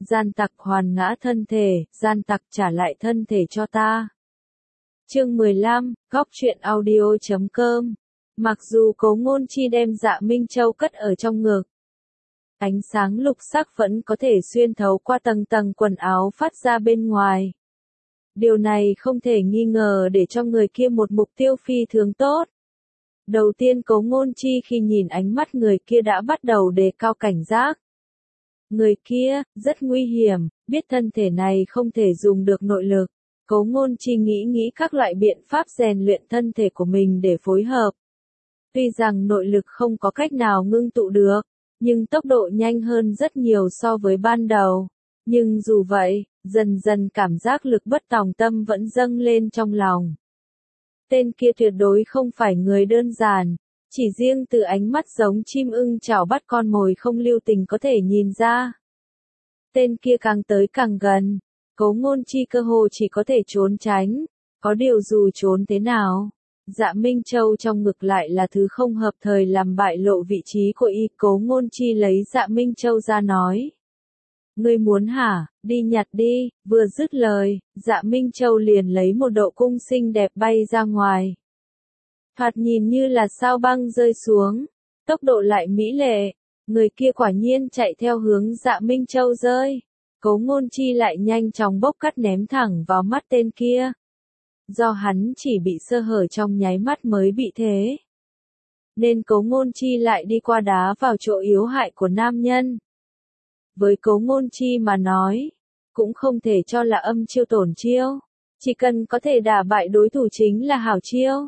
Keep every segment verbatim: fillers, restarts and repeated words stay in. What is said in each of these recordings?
gian tặc hoàn ngã thân thể, gian tặc trả lại thân thể cho ta. Chương mười lăm, góc truyện audio chấm com. Mặc dù Cố Ngôn Chi đem Dạ Minh Châu cất ở trong ngực, ánh sáng lục sắc vẫn có thể xuyên thấu qua tầng tầng quần áo phát ra bên ngoài. Điều này không thể nghi ngờ để cho người kia một mục tiêu phi thường tốt. Đầu tiên Cố Ngôn Chi khi nhìn ánh mắt người kia đã bắt đầu đề cao cảnh giác. Người kia, rất nguy hiểm, biết thân thể này không thể dùng được nội lực. Cố Ngôn Chi nghĩ nghĩ các loại biện pháp rèn luyện thân thể của mình để phối hợp. Tuy rằng nội lực không có cách nào ngưng tụ được, nhưng tốc độ nhanh hơn rất nhiều so với ban đầu. Nhưng dù vậy, dần dần cảm giác lực bất tòng tâm vẫn dâng lên trong lòng. Tên kia tuyệt đối không phải người đơn giản, chỉ riêng từ ánh mắt giống chim ưng chảo bắt con mồi không lưu tình có thể nhìn ra. Tên kia càng tới càng gần, Cố Ngôn Chi cơ hồ chỉ có thể trốn tránh, có điều dù trốn thế nào, Dạ Minh Châu trong ngực lại là thứ không hợp thời làm bại lộ vị trí của y. Cố Ngôn Chi lấy Dạ Minh Châu ra nói. Ngươi muốn hả, đi nhặt đi, vừa dứt lời, Dạ Minh Châu liền lấy một độ cung xinh đẹp bay ra ngoài. Thoạt nhìn như là sao băng rơi xuống, tốc độ lại mỹ lệ, người kia quả nhiên chạy theo hướng Dạ Minh Châu rơi. Cố Ngôn Chi lại nhanh chóng bốc cắt ném thẳng vào mắt tên kia. Do hắn chỉ bị sơ hở trong nháy mắt mới bị thế, nên Cố Ngôn Chi lại đi qua đá vào chỗ yếu hại của nam nhân. Với Cố Ngôn Chi mà nói, cũng không thể cho là âm chiêu tổn chiêu, chỉ cần có thể đả bại đối thủ chính là hảo chiêu.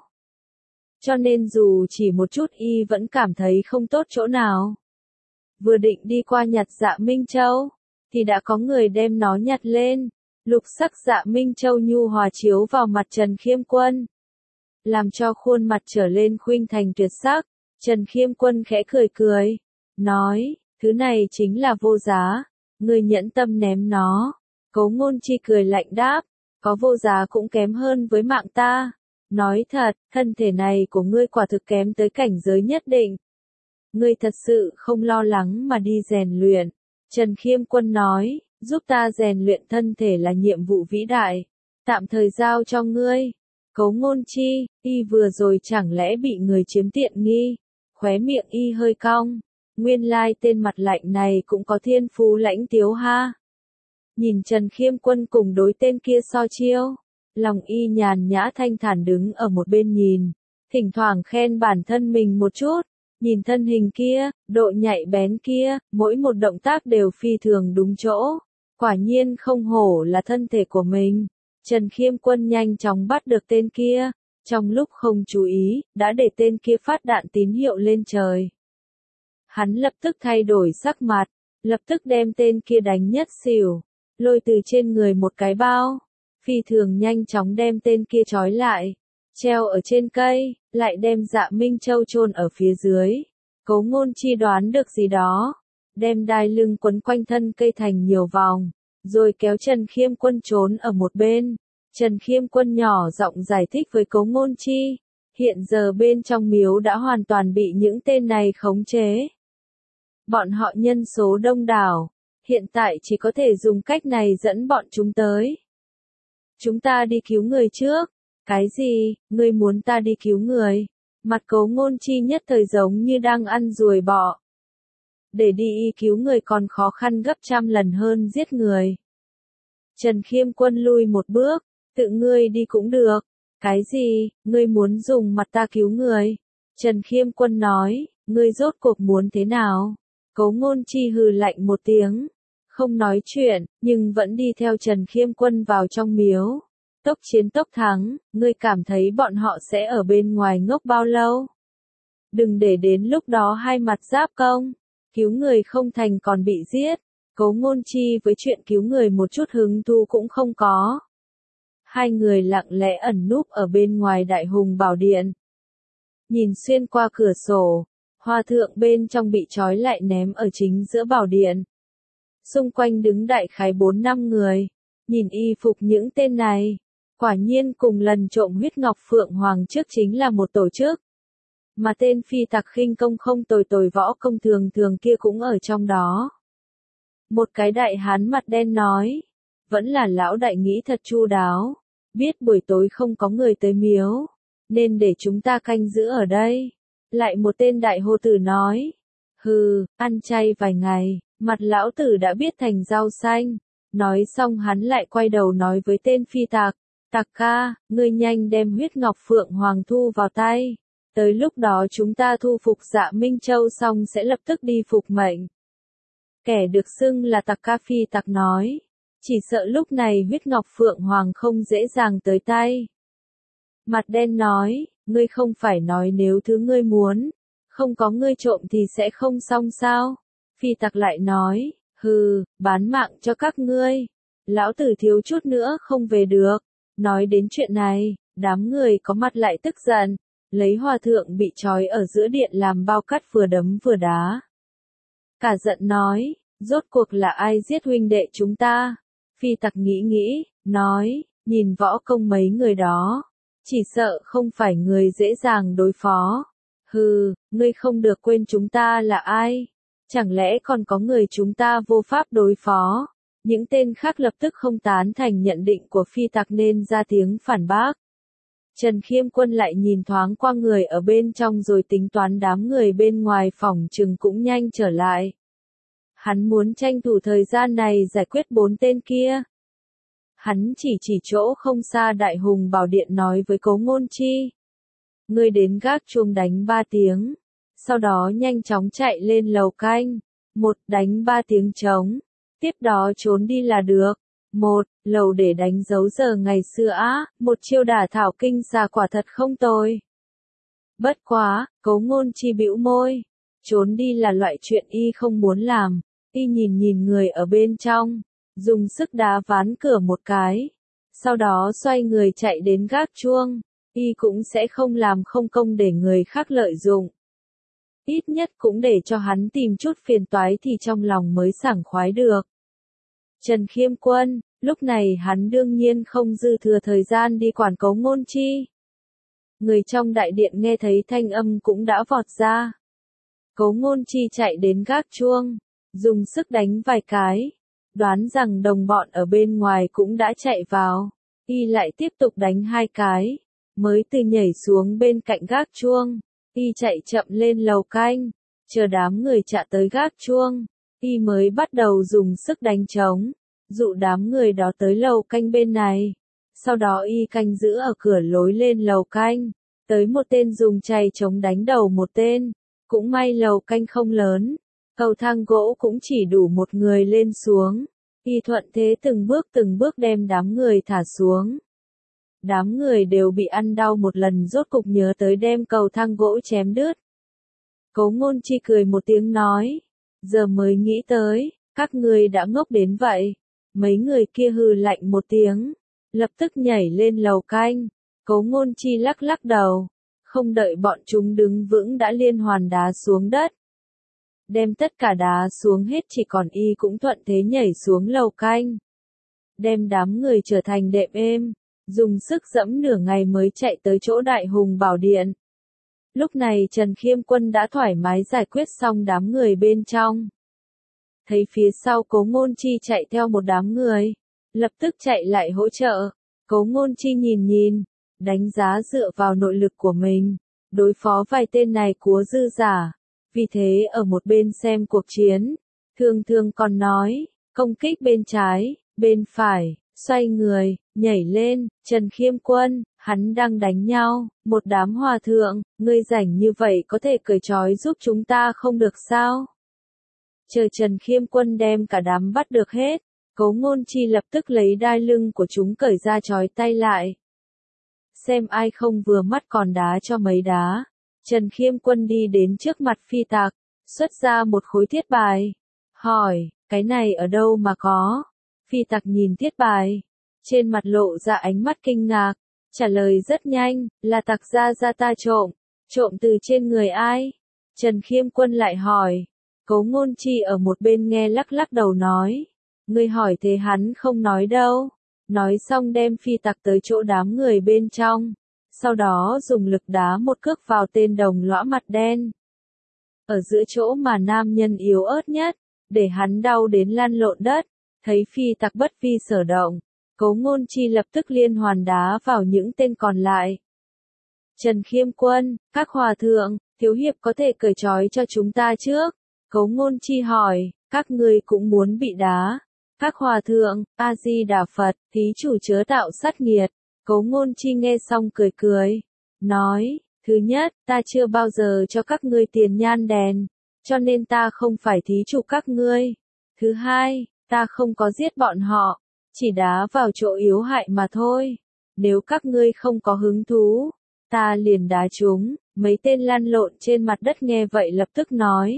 Cho nên dù chỉ một chút y vẫn cảm thấy không tốt chỗ nào. Vừa định đi qua nhặt Dạ Minh Châu, thì đã có người đem nó nhặt lên. Lục sắc Dạ Minh Châu nhu hòa chiếu vào mặt Trần Khiêm Quân, làm cho khuôn mặt trở lên khuynh thành tuyệt sắc. Trần Khiêm Quân khẽ cười cười, nói, thứ này chính là vô giá, ngươi nhẫn tâm ném nó. Cố Ngôn Chi cười lạnh đáp, có vô giá cũng kém hơn với mạng ta. Nói thật, thân thể này của ngươi quả thực kém tới cảnh giới nhất định. Ngươi thật sự không lo lắng mà đi rèn luyện. Trần Khiêm Quân nói, giúp ta rèn luyện thân thể là nhiệm vụ vĩ đại, tạm thời giao cho ngươi. Cố Ngôn Chi, y vừa rồi chẳng lẽ bị người chiếm tiện nghi? Khóe miệng y hơi cong, nguyên lai tên mặt lạnh này cũng có thiên phú lãnh tiếu ha. Nhìn Trần Khiêm Quân cùng đối tên kia so chiêu, lòng y nhàn nhã thanh thản đứng ở một bên nhìn, thỉnh thoảng khen bản thân mình một chút. Nhìn thân hình kia, độ nhạy bén kia, mỗi một động tác đều phi thường đúng chỗ. Quả nhiên không hổ là thân thể của mình. Trần Khiêm Quân nhanh chóng bắt được tên kia, trong lúc không chú ý, đã để tên kia phát đạn tín hiệu lên trời. Hắn lập tức thay đổi sắc mặt, lập tức đem tên kia đánh nhất xỉu, lôi từ trên người một cái bao, phi thường nhanh chóng đem tên kia trói lại, treo ở trên cây, lại đem Dạ Minh Châu chôn ở phía dưới. Cố Ngôn Chi đoán được gì đó, đem đai lưng quấn quanh thân cây thành nhiều vòng, rồi kéo Trần Khiêm Quân trốn ở một bên. Trần Khiêm Quân nhỏ giọng giải thích với Cố Ngôn Chi, hiện giờ bên trong miếu đã hoàn toàn bị những tên này khống chế. Bọn họ nhân số đông đảo, hiện tại chỉ có thể dùng cách này dẫn bọn chúng tới. Chúng ta đi cứu người trước. Cái gì, ngươi muốn ta đi cứu người? Mặt Cố Ngôn Chi nhất thời giống như đang ăn ruồi bọ. Để đi cứu người còn khó khăn gấp trăm lần hơn giết người. Trần Khiêm Quân lui một bước, tự ngươi đi cũng được. Cái gì, ngươi muốn dùng mặt ta cứu người? Trần Khiêm Quân nói, ngươi rốt cuộc muốn thế nào? Cố Ngôn Chi hừ lạnh một tiếng, không nói chuyện, nhưng vẫn đi theo Trần Khiêm Quân vào trong miếu. Tốc chiến tốc thắng, ngươi cảm thấy bọn họ sẽ ở bên ngoài ngốc bao lâu? Đừng để đến lúc đó hai mặt giáp công, cứu người không thành còn bị giết. Cố Ngôn Chi với chuyện cứu người một chút hứng thú cũng không có. Hai người lặng lẽ ẩn núp ở bên ngoài Đại Hùng Bảo Điện. Nhìn xuyên qua cửa sổ, Hòa thượng bên trong bị trói lại ném ở chính giữa bảo điện. Xung quanh đứng đại khái bốn năm người, nhìn y phục những tên này. Quả nhiên cùng lần trộm huyết ngọc phượng hoàng trước chính là một tổ chức. Mà tên phi tặc khinh công không tồi tồi võ công thường thường kia cũng ở trong đó. Một cái đại hán mặt đen nói, vẫn là lão đại nghĩ thật chu đáo, biết buổi tối không có người tới miếu, nên để chúng ta canh giữ ở đây. Lại một tên đại hô tử nói, hừ, ăn chay vài ngày, mặt lão tử đã biết thành rau xanh. Nói xong hắn lại quay đầu nói với tên phi tặc, tặc ca, ngươi nhanh đem huyết ngọc phượng hoàng thu vào tay. Tới lúc đó chúng ta thu phục Dạ Minh Châu xong sẽ lập tức đi phục mệnh. Kẻ được xưng là tặc ca phi tặc nói, chỉ sợ lúc này huyết ngọc phượng hoàng không dễ dàng tới tay. Mặt đen nói, ngươi không phải nói nếu thứ ngươi muốn, không có ngươi trộm thì sẽ không xong sao? Phi tặc lại nói, hừ, bán mạng cho các ngươi. Lão tử thiếu chút nữa không về được. Nói đến chuyện này, đám người có mặt lại tức giận, lấy hòa thượng bị trói ở giữa điện làm bao cát vừa đấm vừa đá. Cả giận nói, rốt cuộc là ai giết huynh đệ chúng ta? Phi tặc nghĩ nghĩ, nói, nhìn võ công mấy người đó, chỉ sợ không phải người dễ dàng đối phó. Hừ, ngươi không được quên chúng ta là ai? Chẳng lẽ còn có người chúng ta vô pháp đối phó? Những tên khác lập tức không tán thành nhận định của phi tặc nên ra tiếng phản bác. Trần Khiêm Quân lại nhìn thoáng qua người ở bên trong rồi tính toán đám người bên ngoài phòng chừng cũng nhanh trở lại. Hắn muốn tranh thủ thời gian này giải quyết bốn tên kia. Hắn chỉ chỉ chỗ không xa Đại Hùng Bảo Điện nói với Cố Ngôn Chi. Ngươi đến gác chuông đánh ba tiếng. Sau đó nhanh chóng chạy lên lầu canh. Một, đánh ba tiếng trống. Tiếp đó trốn đi là được. Một, lầu để đánh dấu giờ ngày xưa á, một chiêu đả thảo kinh xà quả thật không tồi. Bất quá, Cố Ngôn Chi bĩu môi. Trốn đi là loại chuyện y không muốn làm. Y nhìn nhìn người ở bên trong, dùng sức đá ván cửa một cái. Sau đó xoay người chạy đến gác chuông. Y cũng sẽ không làm không công để người khác lợi dụng. Ít nhất cũng để cho hắn tìm chút phiền toái thì trong lòng mới sảng khoái được. Trần Khiêm Quân, lúc này hắn đương nhiên không dư thừa thời gian đi quản Cố Ngôn Chi. Người trong đại điện nghe thấy thanh âm cũng đã vọt ra. Cố Ngôn Chi chạy đến gác chuông, dùng sức đánh vài cái, đoán rằng đồng bọn ở bên ngoài cũng đã chạy vào. Y lại tiếp tục đánh hai cái, mới từ nhảy xuống bên cạnh gác chuông. Y chạy chậm lên lầu canh, chờ đám người chạ tới gác chuông. Y mới bắt đầu dùng sức đánh trống, dụ đám người đó tới lầu canh bên này. Sau đó y canh giữ ở cửa lối lên lầu canh, tới một tên dùng chày trống đánh đầu một tên. Cũng may lầu canh không lớn, cầu thang gỗ cũng chỉ đủ một người lên xuống. Y thuận thế từng bước từng bước đem đám người thả xuống. Đám người đều bị ăn đau một lần rốt cục nhớ tới đem cầu thang gỗ chém đứt. Cố Ngôn Chi cười một tiếng nói, giờ mới nghĩ tới, các ngươi đã ngốc đến vậy. Mấy người kia hừ lạnh một tiếng, lập tức nhảy lên lầu canh. Cố Ngôn Chi lắc lắc đầu, không đợi bọn chúng đứng vững đã liên hoàn đá xuống đất. Đem tất cả đá xuống hết chỉ còn y cũng thuận thế nhảy xuống lầu canh. Đem đám người trở thành đệm êm, dùng sức dẫm nửa ngày mới chạy tới chỗ Đại Hùng Bảo Điện. Lúc này Trần Khiêm Quân đã thoải mái giải quyết xong đám người bên trong. Thấy phía sau Cố Ngôn Chi chạy theo một đám người, lập tức chạy lại hỗ trợ. Cố Ngôn Chi nhìn nhìn, đánh giá dựa vào nội lực của mình, đối phó vài tên này cúa dư giả. Vì thế ở một bên xem cuộc chiến, thường thường còn nói, công kích bên trái, bên phải, xoay người, nhảy lên. Trần Khiêm Quân, hắn đang đánh nhau, một đám hòa thượng, ngươi rảnh như vậy có thể cởi trói giúp chúng ta không được sao? Chờ Trần Khiêm Quân đem cả đám bắt được hết, Cố Ngôn Chi lập tức lấy đai lưng của chúng cởi ra trói tay lại. Xem ai không vừa mắt còn đá cho mấy đá. Trần Khiêm Quân đi đến trước mặt phi tặc, xuất ra một khối thiết bài. Hỏi, cái này ở đâu mà có? Phi tặc nhìn thiết bài, trên mặt lộ ra ánh mắt kinh ngạc, trả lời rất nhanh, là tặc gia gia ta trộm. Trộm từ trên người ai? Trần Khiêm Quân lại hỏi. Cố Ngôn Chi ở một bên nghe lắc lắc đầu nói, ngươi hỏi thế hắn không nói đâu. Nói xong đem phi tặc tới chỗ đám người bên trong, sau đó dùng lực đá một cước vào tên đồng lõa mặt đen. Ở giữa chỗ mà nam nhân yếu ớt nhất, để hắn đau đến lăn lộn đất. Thấy phi tặc bất vi sở động, Cố Ngôn Chi lập tức liên hoàn đá vào những tên còn lại. Trần Khiêm Quân, các hòa thượng, thiếu hiệp có thể cởi trói cho chúng ta trước. Cố Ngôn Chi hỏi, các ngươi cũng muốn bị đá. Các hòa thượng, A-di-đà Phật, thí chủ chớ tạo sát nghiệt. Cố Ngôn Chi nghe xong cười cười, nói, thứ nhất, ta chưa bao giờ cho các ngươi tiền nhan đèn, cho nên ta không phải thí chủ các ngươi. Thứ hai, ta không có giết bọn họ, chỉ đá vào chỗ yếu hại mà thôi. Nếu các ngươi không có hứng thú, ta liền đá chúng. Mấy tên lăn lộn trên mặt đất nghe vậy lập tức nói,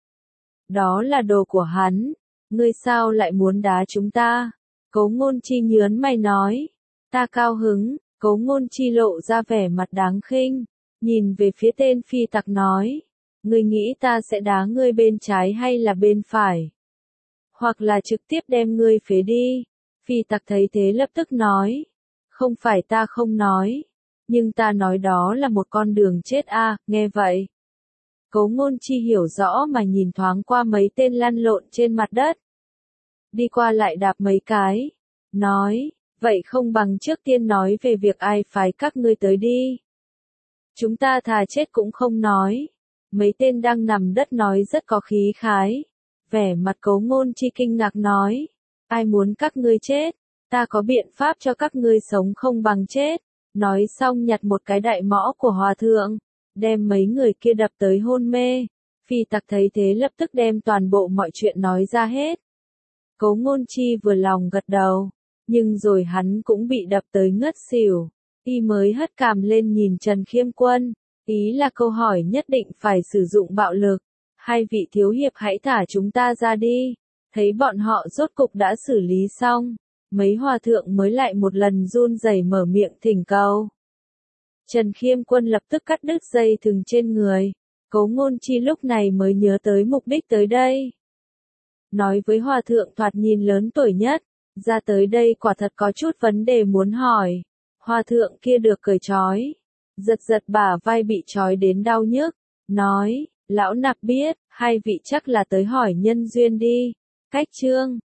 đó là đồ của hắn, ngươi sao lại muốn đá chúng ta? Cố Ngôn Chi nhớn mày nói, ta cao hứng. Cố Ngôn Chi lộ ra vẻ mặt đáng khinh, nhìn về phía tên phi tặc nói, ngươi nghĩ ta sẽ đá ngươi bên trái hay là bên phải? Hoặc là trực tiếp đem ngươi phế đi. Phi tặc thấy thế lập tức nói, không phải ta không nói, nhưng ta nói đó là một con đường chết a. À, nghe vậy. Cố Ngôn Chi hiểu rõ mà nhìn thoáng qua mấy tên lăn lộn trên mặt đất. Đi qua lại đạp mấy cái, nói, vậy không bằng trước tiên nói về việc ai phái các ngươi tới đi. Chúng ta thà chết cũng không nói. Mấy tên đang nằm đất nói rất có khí khái. Vẻ mặt Cố Ngôn Chi kinh ngạc nói, ai muốn các ngươi chết, ta có biện pháp cho các ngươi sống không bằng chết. Nói xong nhặt một cái đại mõ của hòa thượng, đem mấy người kia đập tới hôn mê. Phi tặc thấy thế lập tức đem toàn bộ mọi chuyện nói ra hết. Cố Ngôn Chi vừa lòng gật đầu, nhưng rồi hắn cũng bị đập tới ngất xỉu. Y mới hất cằm lên nhìn Trần Khiêm Quân, ý là câu hỏi nhất định phải sử dụng bạo lực. Hai vị thiếu hiệp hãy thả chúng ta ra đi. Thấy bọn họ rốt cục đã xử lý xong, mấy hòa thượng mới lại một lần run rẩy mở miệng thỉnh cầu. Trần Khiêm Quân lập tức cắt đứt dây thừng trên người. Cố Ngôn Chi lúc này mới nhớ tới mục đích tới đây. Nói với hòa thượng thoạt nhìn lớn tuổi nhất, ra tới đây quả thật có chút vấn đề muốn hỏi. Hòa thượng kia được cởi trói, giật giật bả vai bị trói đến đau nhức, nói, lão nạp biết, hai vị chắc là tới hỏi nhân duyên đi. Cách chương